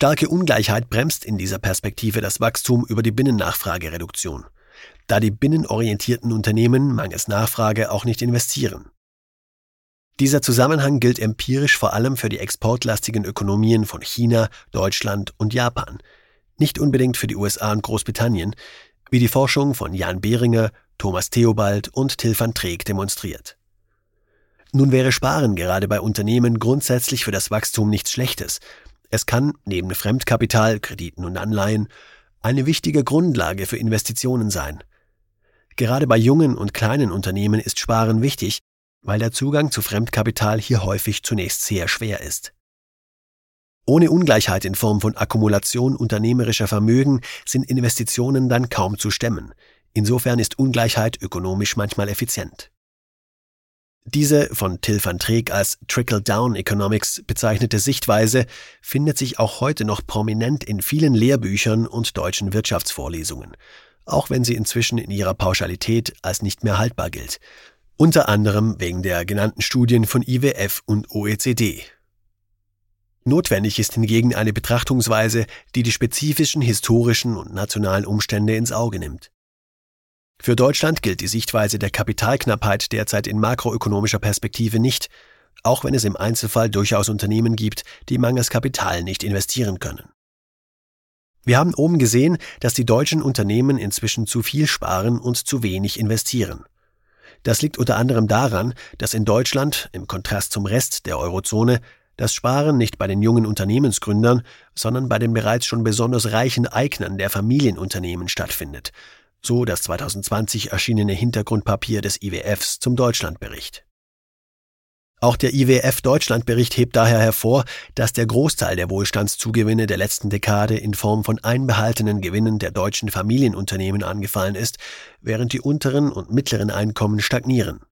Starke Ungleichheit bremst in dieser Perspektive das Wachstum über die Binnennachfragereduktion, da die binnenorientierten Unternehmen mangels Nachfrage auch nicht investieren. Dieser Zusammenhang gilt empirisch vor allem für die exportlastigen Ökonomien von China, Deutschland und Japan, nicht unbedingt für die USA und Großbritannien, wie die Forschung von Jan Behringer, Thomas Theobald und Till van Treek demonstriert. Nun wäre Sparen gerade bei Unternehmen grundsätzlich für das Wachstum nichts Schlechtes. Es kann, neben Fremdkapital, Krediten und Anleihen, eine wichtige Grundlage für Investitionen sein. Gerade bei jungen und kleinen Unternehmen ist Sparen wichtig, weil der Zugang zu Fremdkapital hier häufig zunächst sehr schwer ist. Ohne Ungleichheit in Form von Akkumulation unternehmerischer Vermögen sind Investitionen dann kaum zu stemmen. Insofern ist Ungleichheit ökonomisch manchmal effizient. Diese von Till van Treek als Trickle-Down-Economics bezeichnete Sichtweise findet sich auch heute noch prominent in vielen Lehrbüchern und deutschen Wirtschaftsvorlesungen, auch wenn sie inzwischen in ihrer Pauschalität als nicht mehr haltbar gilt, unter anderem wegen der genannten Studien von IWF und OECD. Notwendig ist hingegen eine Betrachtungsweise, die die spezifischen historischen und nationalen Umstände ins Auge nimmt. Für Deutschland gilt die Sichtweise der Kapitalknappheit derzeit in makroökonomischer Perspektive nicht, auch wenn es im Einzelfall durchaus Unternehmen gibt, die mangels Kapital nicht investieren können. Wir haben oben gesehen, dass die deutschen Unternehmen inzwischen zu viel sparen und zu wenig investieren. Das liegt unter anderem daran, dass in Deutschland, im Kontrast zum Rest der Eurozone, das Sparen nicht bei den jungen Unternehmensgründern, sondern bei den bereits schon besonders reichen Eignern der Familienunternehmen stattfindet, so das 2020 erschienene Hintergrundpapier des IWFs zum Deutschlandbericht. Auch der IWF-Deutschlandbericht hebt daher hervor, dass der Großteil der Wohlstandszugewinne der letzten Dekade in Form von einbehaltenen Gewinnen der deutschen Familienunternehmen angefallen ist, während die unteren und mittleren Einkommen stagnieren.